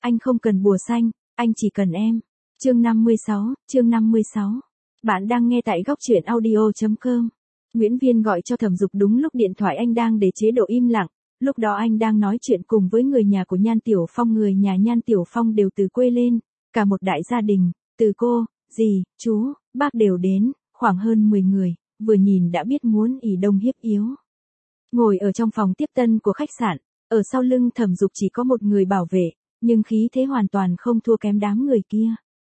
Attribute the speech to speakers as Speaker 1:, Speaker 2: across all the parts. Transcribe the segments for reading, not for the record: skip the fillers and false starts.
Speaker 1: Anh không cần bùa xanh, anh chỉ cần em. Chương 56. Bạn đang nghe tại góc truyện audio.com. Nguyễn Viên gọi cho Thẩm Dục đúng lúc điện thoại anh đang để chế độ im lặng. Lúc đó anh đang nói chuyện cùng với người nhà của Nhan Tiểu Phong. Người nhà Nhan Tiểu Phong đều từ quê lên, cả một đại gia đình, từ cô, dì, chú, bác đều đến, khoảng hơn 10 người, vừa nhìn đã biết muốn ỷ đông hiếp yếu. Ngồi ở trong phòng tiếp tân của khách sạn, ở sau lưng Thẩm Dục chỉ có một người bảo vệ, nhưng khí thế hoàn toàn không thua kém đám người kia.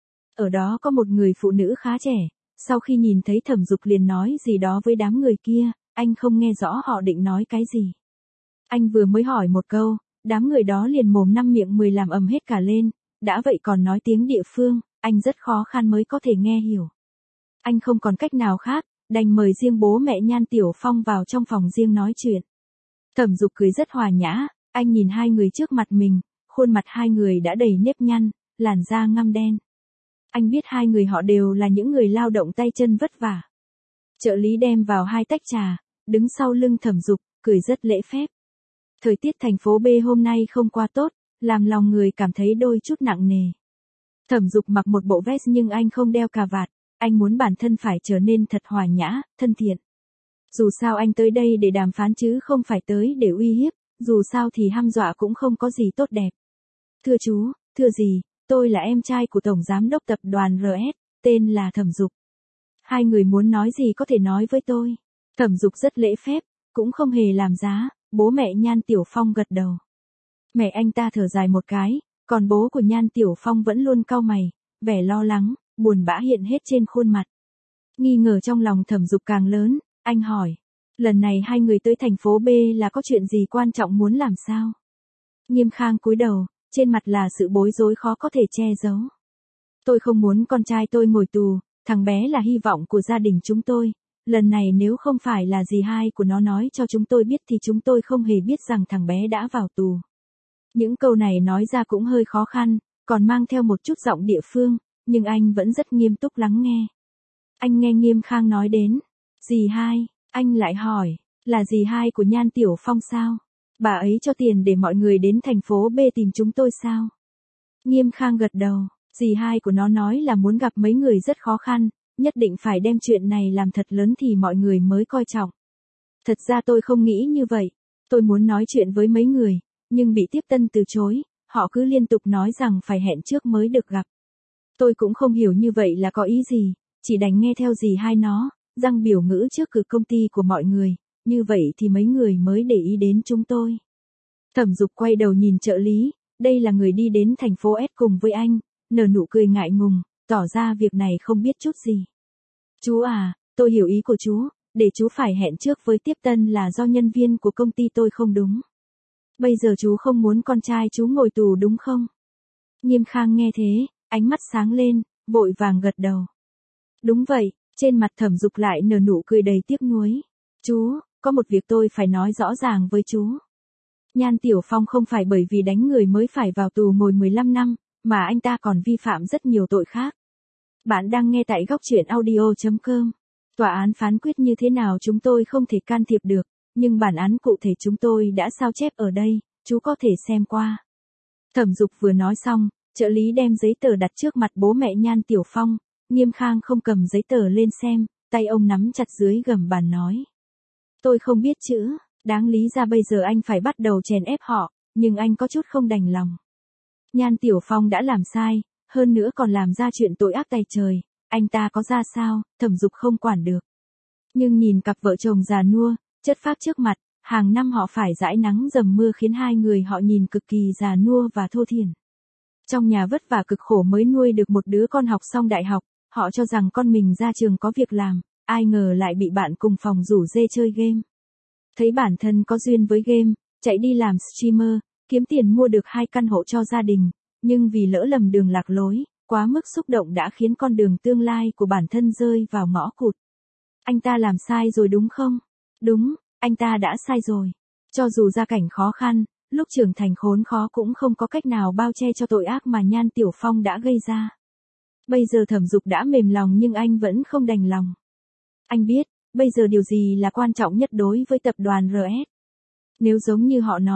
Speaker 1: Ở đó có một người phụ nữ khá trẻ, sau khi nhìn thấy Thẩm Dục liền nói gì đó với đám người kia, anh không nghe rõ họ định nói cái gì. Anh vừa mới hỏi một câu, đám người đó liền mồm năm miệng 10 làm ầm hết cả lên, đã vậy còn nói tiếng địa phương, anh rất khó khăn mới có thể nghe hiểu. Anh không còn cách nào khác, đành mời riêng bố mẹ Nhan Tiểu Phong vào trong phòng riêng nói chuyện. Thẩm Dục cười rất hòa nhã, anh nhìn hai người trước mặt mình, khuôn mặt hai người đã đầy nếp nhăn, làn da ngăm đen. Anh biết hai người họ đều là những người lao động tay chân vất vả. Trợ lý đem vào 2 tách trà, đứng sau lưng Thẩm Dục, cười rất lễ phép. Thời tiết thành phố B hôm nay không quá tốt, làm lòng người cảm thấy đôi chút nặng nề. Thẩm Dục mặc một bộ vest nhưng anh không đeo cà vạt, anh muốn bản thân phải trở nên thật hòa nhã, thân thiện. Dù sao anh tới đây để đàm phán chứ không phải tới để uy hiếp, dù sao thì hăm dọa cũng không có gì tốt đẹp. Thưa chú, thưa dì, tôi là em trai của Tổng Giám đốc Tập đoàn RS, tên là Thẩm Dục. Hai người muốn nói gì có thể nói với tôi. Thẩm Dục rất lễ phép, cũng không hề làm giá, bố mẹ Nhan Tiểu Phong gật đầu. Mẹ anh ta thở dài một cái, còn bố của Nhan Tiểu Phong vẫn luôn cau mày, vẻ lo lắng, buồn bã hiện hết trên khuôn mặt. Nghi ngờ trong lòng Thẩm Dục càng lớn, anh hỏi, lần này hai người tới thành phố B là có chuyện gì quan trọng muốn làm sao? Nghiêm Khang cúi đầu, trên mặt là sự bối rối khó có thể che giấu. Tôi không muốn con trai tôi ngồi tù, thằng bé là hy vọng của gia đình chúng tôi. Lần này nếu không phải là dì hai của nó nói cho chúng tôi biết thì chúng tôi không hề biết rằng thằng bé đã vào tù. Những câu này nói ra cũng hơi khó khăn, còn mang theo một chút giọng địa phương, nhưng anh vẫn rất nghiêm túc lắng nghe. Anh nghe Nghiêm Khang nói đến, dì hai, anh lại hỏi, là dì hai của Nhan Tiểu Phong sao? Bà ấy cho tiền để mọi người đến thành phố B tìm chúng tôi sao? Nghiêm Khang gật đầu, dì hai của nó nói là muốn gặp mấy người rất khó khăn, nhất định phải đem chuyện này làm thật lớn thì mọi người mới coi trọng. Thật ra tôi không nghĩ như vậy, tôi muốn nói chuyện với mấy người, nhưng bị tiếp tân từ chối, họ cứ liên tục nói rằng phải hẹn trước mới được gặp. Tôi cũng không hiểu như vậy là có ý gì, chỉ đành nghe theo dì hai nó, răng biểu ngữ trước cửa công ty của mọi người, như vậy thì mấy người mới để ý đến chúng tôi. Thẩm Dục quay đầu nhìn trợ lý, đây là người đi đến thành phố S cùng với anh, nở nụ cười ngại ngùng, tỏ ra việc này không biết chút gì. Chú à, tôi hiểu ý của chú, để chú phải hẹn trước với tiếp tân là do nhân viên của công ty tôi không đúng. Bây giờ chú không muốn con trai chú ngồi tù đúng không? Nghiêm Khang nghe thế, ánh mắt sáng lên, vội vàng gật đầu. Đúng vậy, trên mặt Thẩm Dục lại nở nụ cười đầy tiếc nuối. Chú, có một việc tôi phải nói rõ ràng với chú. Nhan Tiểu Phong không phải bởi vì đánh người mới phải vào tù ngồi 15 năm, mà anh ta còn vi phạm rất nhiều tội khác. Bạn đang nghe tại góc truyện audio.com. Tòa án phán quyết như thế nào chúng tôi không thể can thiệp được, nhưng bản án cụ thể chúng tôi đã sao chép ở đây, chú có thể xem qua. Thẩm Dục vừa nói xong, trợ lý đem giấy tờ đặt trước mặt bố mẹ Nhan Tiểu Phong, Nghiêm Khang không cầm giấy tờ lên xem, tay ông nắm chặt dưới gầm bàn nói. Tôi không biết chữ, đáng lý ra bây giờ anh phải bắt đầu chèn ép họ, nhưng anh có chút không đành lòng. Nhan Tiểu Phong đã làm sai, hơn nữa còn làm ra chuyện tội ác tày trời, anh ta có ra sao, Thẩm Dục không quản được. Nhưng nhìn cặp vợ chồng già nua, chất phác trước mặt, hàng năm họ phải dãi nắng dầm mưa khiến hai người họ nhìn cực kỳ già nua và thô thiển. Trong nhà vất vả cực khổ mới nuôi được một đứa con học xong đại học, họ cho rằng con mình ra trường có việc làm, ai ngờ lại bị bạn cùng phòng rủ dê chơi game. Thấy bản thân có duyên với game, chạy đi làm streamer, kiếm tiền mua được 2 căn hộ cho gia đình, nhưng vì lỡ lầm đường lạc lối, quá mức xúc động đã khiến con đường tương lai của bản thân rơi vào ngõ cụt. Anh ta làm sai rồi đúng không? Đúng, anh ta đã sai rồi. Cho dù gia cảnh khó khăn, lúc trưởng thành khốn khó cũng không có cách nào bao che cho tội ác mà Nhan Tiểu Phong đã gây ra. Bây giờ Thẩm Dục đã mềm lòng nhưng anh vẫn không đành lòng. Anh biết, bây giờ điều gì là quan trọng nhất đối với tập đoàn RS. Nếu giống như họ nói,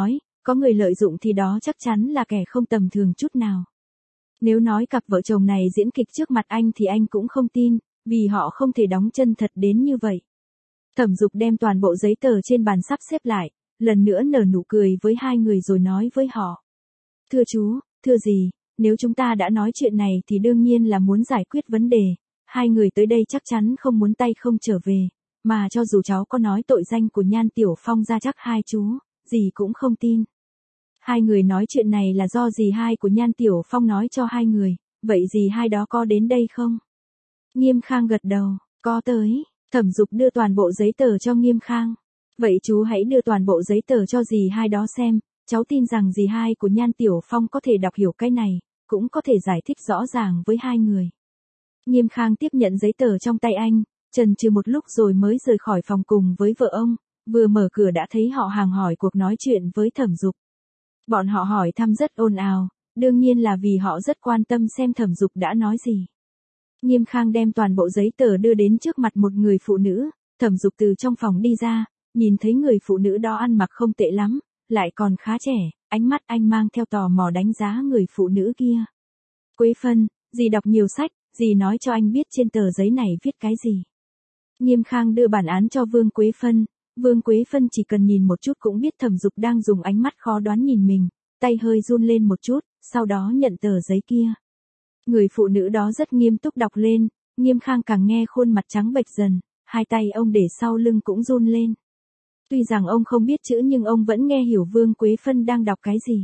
Speaker 1: Có người lợi dụng thì đó chắc chắn là kẻ không tầm thường chút nào. Nếu nói cặp vợ chồng này diễn kịch trước mặt anh thì anh cũng không tin, vì họ không thể đóng chân thật đến như vậy. Thẩm Dục đem toàn bộ giấy tờ trên bàn sắp xếp lại, lần nữa nở nụ cười với hai người rồi nói với họ. Thưa chú, thưa gì, nếu chúng ta đã nói chuyện này thì đương nhiên là muốn giải quyết vấn đề, hai người tới đây chắc chắn không muốn tay không trở về, mà cho dù cháu có nói tội danh của Nhan Tiểu Phong ra chắc hai chú, dì cũng không tin. Hai người nói chuyện này là do dì hai của Nhan Tiểu Phong nói cho hai người, vậy dì hai đó có đến đây không? Nghiêm Khang gật đầu, có tới. Thẩm Dục đưa toàn bộ giấy tờ cho Nghiêm Khang. Vậy chú hãy đưa toàn bộ giấy tờ cho dì hai đó xem, cháu tin rằng dì hai của Nhan Tiểu Phong có thể đọc hiểu cái này, cũng có thể giải thích rõ ràng với hai người. Nghiêm Khang tiếp nhận giấy tờ trong tay anh, chần chừ một lúc rồi mới rời khỏi phòng cùng với vợ ông, vừa mở cửa đã thấy họ hàng hỏi cuộc nói chuyện với Thẩm Dục. Bọn họ hỏi thăm rất ồn ào, đương nhiên là vì họ rất quan tâm xem Thẩm Dục đã nói gì. Nghiêm Khang đem toàn bộ giấy tờ đưa đến trước mặt một người phụ nữ, Thẩm Dục từ trong phòng đi ra, nhìn thấy người phụ nữ đó ăn mặc không tệ lắm, lại còn khá trẻ, ánh mắt anh mang theo tò mò đánh giá người phụ nữ kia. Quế Phân, dì đọc nhiều sách, dì nói cho anh biết trên tờ giấy này viết cái gì. Nghiêm Khang đưa bản án cho Vương Quế Phân, Vương Quế Phân chỉ cần nhìn một chút cũng biết Thẩm Dục đang dùng ánh mắt khó đoán nhìn mình, tay hơi run lên một chút, sau đó nhận tờ giấy kia. Người phụ nữ đó rất nghiêm túc đọc lên, Nghiêm Khang càng nghe khuôn mặt trắng bệch dần, hai tay ông để sau lưng cũng run lên. Tuy rằng ông không biết chữ nhưng ông vẫn nghe hiểu Vương Quế Phân đang đọc cái gì.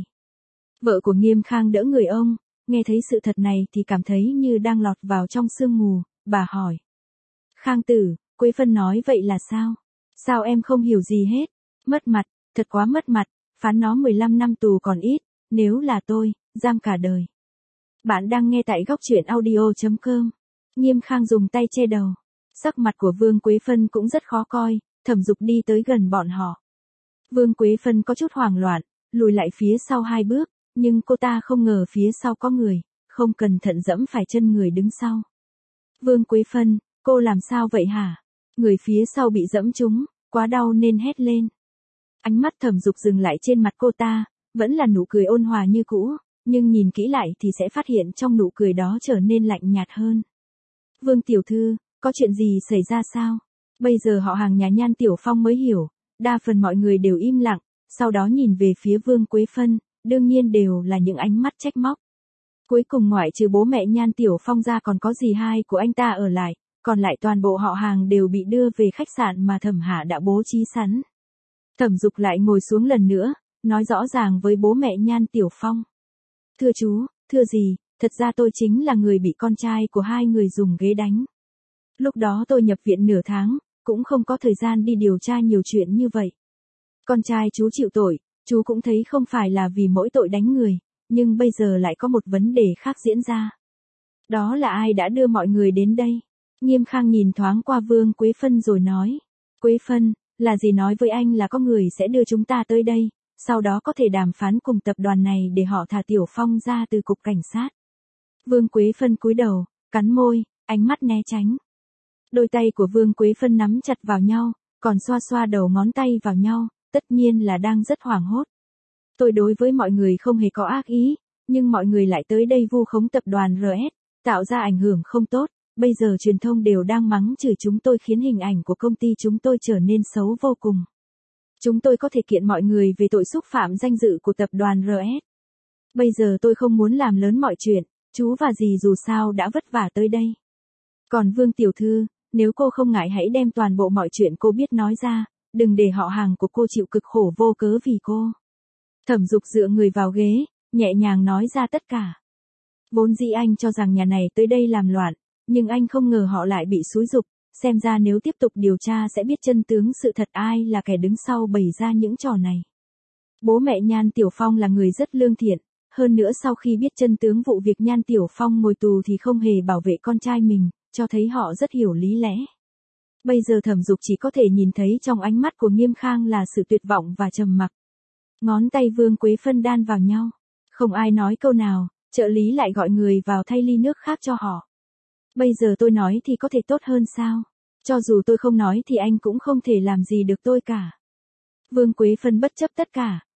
Speaker 1: Vợ của Nghiêm Khang đỡ người ông, nghe thấy sự thật này thì cảm thấy như đang lọt vào trong sương mù, bà hỏi. Khang tử, Quế Phân nói vậy là sao? Sao em không hiểu gì hết? Mất mặt, thật quá mất mặt, phán nó 15 năm tù còn ít, nếu là tôi, giam cả đời. Bạn đang nghe tại góc truyện audio.com. Nghiêm Khang dùng tay che đầu. Sắc mặt của Vương Quế Phân cũng rất khó coi, Thẩm Dục đi tới gần bọn họ. Vương Quế Phân có chút hoảng loạn, lùi lại phía sau hai bước, nhưng cô ta không ngờ phía sau có người, không cẩn thận dẫm phải chân người đứng sau. Vương Quế Phân, cô làm sao vậy hả? Người phía sau bị dẫm trúng, quá đau nên hét lên. Ánh mắt Thẩm Dục dừng lại trên mặt cô ta, vẫn là nụ cười ôn hòa như cũ, nhưng nhìn kỹ lại thì sẽ phát hiện trong nụ cười đó trở nên lạnh nhạt hơn. Vương tiểu thư, có chuyện gì xảy ra sao? Bây giờ họ hàng nhà Nhan Tiểu Phong mới hiểu, đa phần mọi người đều im lặng, sau đó nhìn về phía Vương Quế Phân, đương nhiên đều là những ánh mắt trách móc. Cuối cùng ngoại trừ bố mẹ Nhan Tiểu Phong ra còn có dì hai của anh ta ở lại, còn lại toàn bộ họ hàng đều bị đưa về khách sạn mà Thẩm Hạ đã bố trí sẵn. Thẩm Dục lại ngồi xuống lần nữa, nói rõ ràng với bố mẹ Nhan Tiểu Phong. Thưa chú, thưa dì, thật ra tôi chính là người bị con trai của hai người dùng ghế đánh. Lúc đó tôi nhập viện nửa tháng, cũng không có thời gian đi điều tra nhiều chuyện như vậy. Con trai chú chịu tội, chú cũng thấy không phải là vì mỗi tội đánh người, nhưng bây giờ lại có một vấn đề khác diễn ra. Đó là ai đã đưa mọi người đến đây? Nghiêm Khang nhìn thoáng qua Vương Quế Phân rồi nói. Quế Phân, là gì nói với anh là có người sẽ đưa chúng ta tới đây, sau đó có thể đàm phán cùng tập đoàn này để họ thả Tiểu Phong ra từ cục cảnh sát. Vương Quế Phân cúi đầu, cắn môi, ánh mắt né tránh. Đôi tay của Vương Quế Phân nắm chặt vào nhau, còn xoa xoa đầu ngón tay vào nhau, tất nhiên là đang rất hoảng hốt. Tôi đối với mọi người không hề có ác ý, nhưng mọi người lại tới đây vu khống tập đoàn RS, tạo ra ảnh hưởng không tốt, bây giờ truyền thông đều đang mắng chửi chúng tôi khiến hình ảnh của công ty chúng tôi trở nên xấu vô cùng. Chúng tôi có thể kiện mọi người về tội xúc phạm danh dự của tập đoàn RS. Bây giờ tôi không muốn làm lớn mọi chuyện, chú và dì dù sao đã vất vả tới đây. Còn Vương tiểu thư, nếu cô không ngại hãy đem toàn bộ mọi chuyện cô biết nói ra, đừng để họ hàng của cô chịu cực khổ vô cớ vì cô. Thẩm Dục dựa người vào ghế, nhẹ nhàng nói ra tất cả. Vốn dĩ anh cho rằng nhà này tới đây làm loạn, nhưng anh không ngờ họ lại bị xúi giục, xem ra nếu tiếp tục điều tra sẽ biết chân tướng sự thật ai là kẻ đứng sau bày ra những trò này. Bố mẹ Nhan Tiểu Phong là người rất lương thiện, hơn nữa sau khi biết chân tướng vụ việc Nhan Tiểu Phong ngồi tù thì không hề bảo vệ con trai mình, cho thấy họ rất hiểu lý lẽ. Bây giờ Thẩm Dục chỉ có thể nhìn thấy trong ánh mắt của Nghiêm Khang là sự tuyệt vọng và trầm mặc. Ngón tay Vương Quế Phân đan vào nhau. Không ai nói câu nào, trợ lý lại gọi người vào thay ly nước khác cho họ. Bây giờ tôi nói thì có thể tốt hơn sao? Cho dù tôi không nói thì anh cũng không thể làm gì được tôi cả. Vương Quế Phân bất chấp tất cả,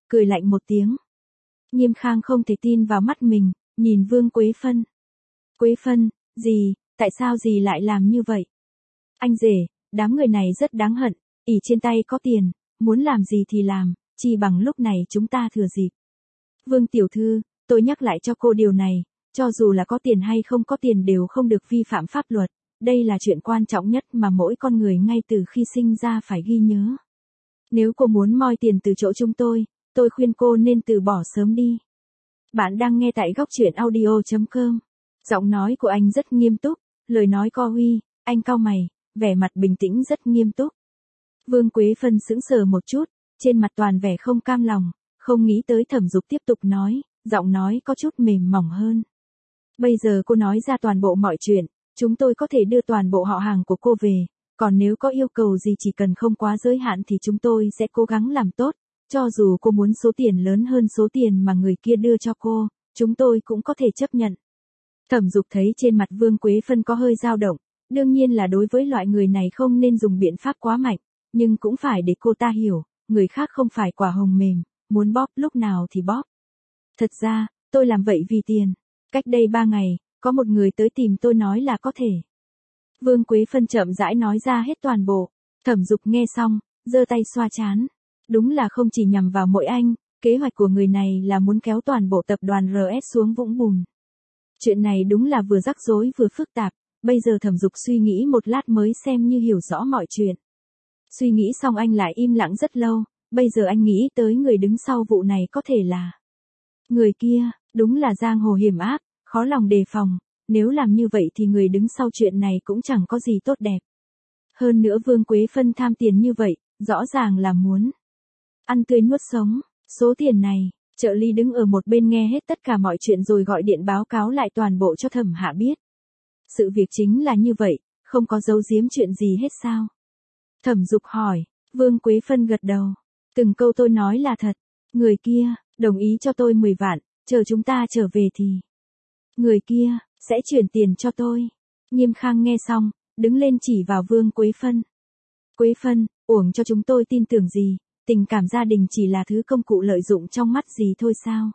Speaker 1: cười lạnh một tiếng. Nghiêm Khang không thể tin vào mắt mình, nhìn Vương Quế Phân. Quế Phân, dì, tại sao dì lại làm như vậy? Anh rể, đám người này rất đáng hận, ỷ trên tay có tiền, muốn làm gì thì làm, chỉ bằng lúc này chúng ta thừa dịp. Vương tiểu thư, tôi nhắc lại cho cô điều này, cho dù là có tiền hay không có tiền đều không được vi phạm pháp luật, đây là chuyện quan trọng nhất mà mỗi con người ngay từ khi sinh ra phải ghi nhớ. Nếu cô muốn moi tiền từ chỗ chúng tôi khuyên cô nên từ bỏ sớm đi. Bạn đang nghe tại góc truyện audio.com. Giọng nói của anh rất nghiêm túc, lời nói co huy, anh cau mày, vẻ mặt bình tĩnh rất nghiêm túc. Vương Quế Phân sững sờ một chút, trên mặt toàn vẻ không cam lòng, không nghĩ tới Thẩm Dục tiếp tục nói, giọng nói có chút mềm mỏng hơn. Bây giờ cô nói ra toàn bộ mọi chuyện, chúng tôi có thể đưa toàn bộ họ hàng của cô về, còn nếu có yêu cầu gì chỉ cần không quá giới hạn thì chúng tôi sẽ cố gắng làm tốt, cho dù cô muốn số tiền lớn hơn số tiền mà người kia đưa cho cô, chúng tôi cũng có thể chấp nhận. Thẩm Dục thấy trên mặt Vương Quế Phân có hơi dao động, đương nhiên là đối với loại người này không nên dùng biện pháp quá mạnh, nhưng cũng phải để cô ta hiểu, người khác không phải quả hồng mềm, muốn bóp lúc nào thì bóp. Thật ra, tôi làm vậy vì tiền. Cách đây 3 ngày, có một người tới tìm tôi nói là có thể. Vương Quế Phân chậm rãi nói ra hết toàn bộ. Thẩm Dục nghe xong, giơ tay xoa trán. Đúng là không chỉ nhằm vào mỗi anh, kế hoạch của người này là muốn kéo toàn bộ tập đoàn RS xuống vũng bùn. Chuyện này đúng là vừa rắc rối vừa phức tạp, bây giờ Thẩm Dục suy nghĩ một lát mới xem như hiểu rõ mọi chuyện. Suy nghĩ xong anh lại im lặng rất lâu, bây giờ anh nghĩ tới người đứng sau vụ này có thể là người kia, đúng là giang hồ hiểm ác, khó lòng đề phòng, nếu làm như vậy thì người đứng sau chuyện này cũng chẳng có gì tốt đẹp. Hơn nữa Vương Quế Phân tham tiền như vậy, rõ ràng là muốn ăn tươi nuốt sống, số tiền này, trợ lý đứng ở một bên nghe hết tất cả mọi chuyện rồi gọi điện báo cáo lại toàn bộ cho Thẩm Hạ biết. Sự việc chính là như vậy, không có giấu giếm chuyện gì hết sao? Thẩm Dục hỏi, Vương Quế Phân gật đầu, từng câu tôi nói là thật, người kia, đồng ý cho tôi 10 vạn, chờ chúng ta trở về thì người kia sẽ chuyển tiền cho tôi. Nghiêm Khang nghe xong, đứng lên chỉ vào Vương Quế Phân. Quế Phân, uổng cho chúng tôi tin tưởng gì, tình cảm gia đình chỉ là thứ công cụ lợi dụng trong mắt gì thôi sao?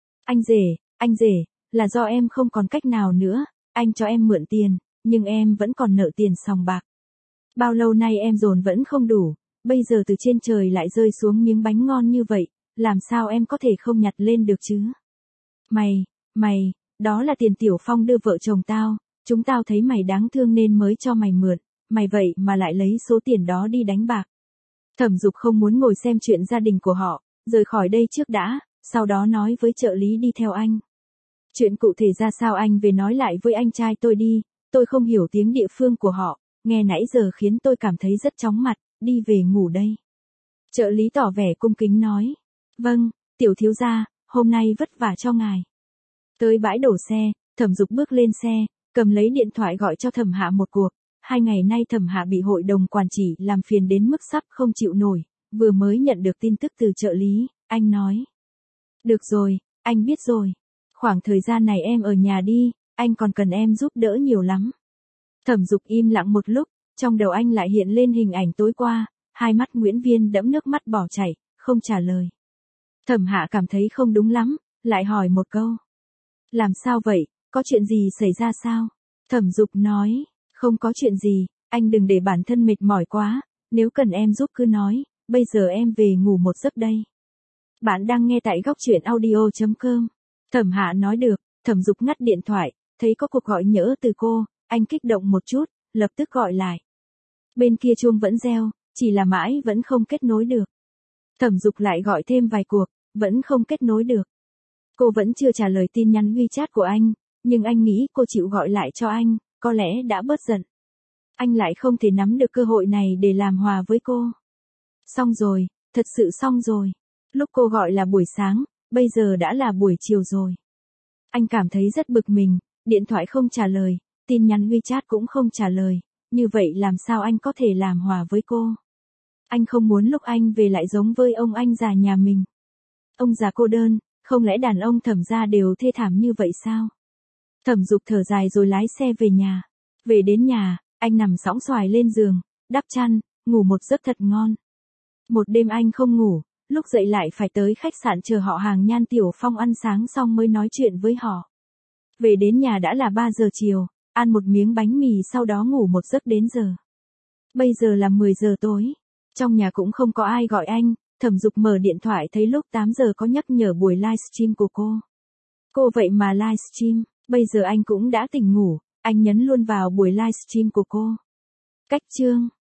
Speaker 1: Anh rể, là do em không còn cách nào nữa, anh cho em mượn tiền, nhưng em vẫn còn nợ tiền sòng bạc. Bao lâu nay em dồn vẫn không đủ, bây giờ từ trên trời lại rơi xuống miếng bánh ngon như vậy, làm sao em có thể không nhặt lên được chứ? Mày, đó là tiền Tiểu Phong đưa vợ chồng tao, chúng tao thấy mày đáng thương nên mới cho mày mượn, mày vậy mà lại lấy số tiền đó đi đánh bạc. Thẩm Dục không muốn ngồi xem chuyện gia đình của họ, rời khỏi đây trước đã, sau đó nói với trợ lý đi theo anh. Chuyện cụ thể ra sao anh về nói lại với anh trai tôi đi, tôi không hiểu tiếng địa phương của họ, nghe nãy giờ khiến tôi cảm thấy rất chóng mặt, đi về ngủ đây. Trợ lý tỏ vẻ cung kính nói. Vâng, tiểu thiếu gia, hôm nay vất vả cho ngài. Tới bãi đổ xe, Thẩm Dục bước lên xe, cầm lấy điện thoại gọi cho Thẩm Hạ một cuộc. 2 ngày nay Thẩm Hạ bị hội đồng quản trị làm phiền đến mức sắp không chịu nổi, vừa mới nhận được tin tức từ trợ lý, anh nói. Được rồi, anh biết rồi. Khoảng thời gian này em ở nhà đi, anh còn cần em giúp đỡ nhiều lắm. Thẩm Dục im lặng một lúc, trong đầu anh lại hiện lên hình ảnh tối qua, hai mắt Nguyễn Viên đẫm nước mắt bỏ chảy, không trả lời. Thẩm Hạ cảm thấy không đúng lắm, lại hỏi một câu. Làm sao vậy, có chuyện gì xảy ra sao? Thẩm Dục nói, không có chuyện gì, anh đừng để bản thân mệt mỏi quá, nếu cần em giúp cứ nói, bây giờ em về ngủ một giấc đây. Bạn đang nghe tại góc truyện audio.com. Thẩm Hạ nói được, Thẩm Dục ngắt điện thoại, thấy có cuộc gọi nhỡ từ cô, anh kích động một chút, lập tức gọi lại. Bên kia chuông vẫn reo, chỉ là mãi vẫn không kết nối được. Thẩm Dục lại gọi thêm vài cuộc, vẫn không kết nối được. Cô vẫn chưa trả lời tin nhắn WeChat của anh, nhưng anh nghĩ cô chịu gọi lại cho anh, có lẽ đã bớt giận. Anh lại không thể nắm được cơ hội này để làm hòa với cô. Xong rồi, thật sự xong rồi. Lúc cô gọi là buổi sáng, bây giờ đã là buổi chiều rồi. Anh cảm thấy rất bực mình, điện thoại không trả lời, tin nhắn WeChat cũng không trả lời, như vậy làm sao anh có thể làm hòa với cô? Anh không muốn lúc anh về lại giống với ông anh già nhà mình. Ông già cô đơn, không lẽ đàn ông Thẩm gia đều thê thảm như vậy sao? Thẩm Dục thở dài rồi lái xe về nhà. Về đến nhà, anh nằm sõng xoài lên giường, đắp chăn, ngủ một giấc thật ngon. Một đêm anh không ngủ, lúc dậy lại phải tới khách sạn chờ họ hàng Nhan Tiểu Phong ăn sáng xong mới nói chuyện với họ. Về đến nhà đã là 3 giờ chiều, ăn một miếng bánh mì sau đó ngủ một giấc đến giờ. Bây giờ là 10 giờ tối, trong nhà cũng không có ai gọi anh, Thẩm Dục mở điện thoại thấy lúc 8 giờ có nhắc nhở buổi livestream của cô. Cô vậy mà livestream, bây giờ anh cũng đã tỉnh ngủ, anh nhấn luôn vào buổi livestream của cô. Cách chương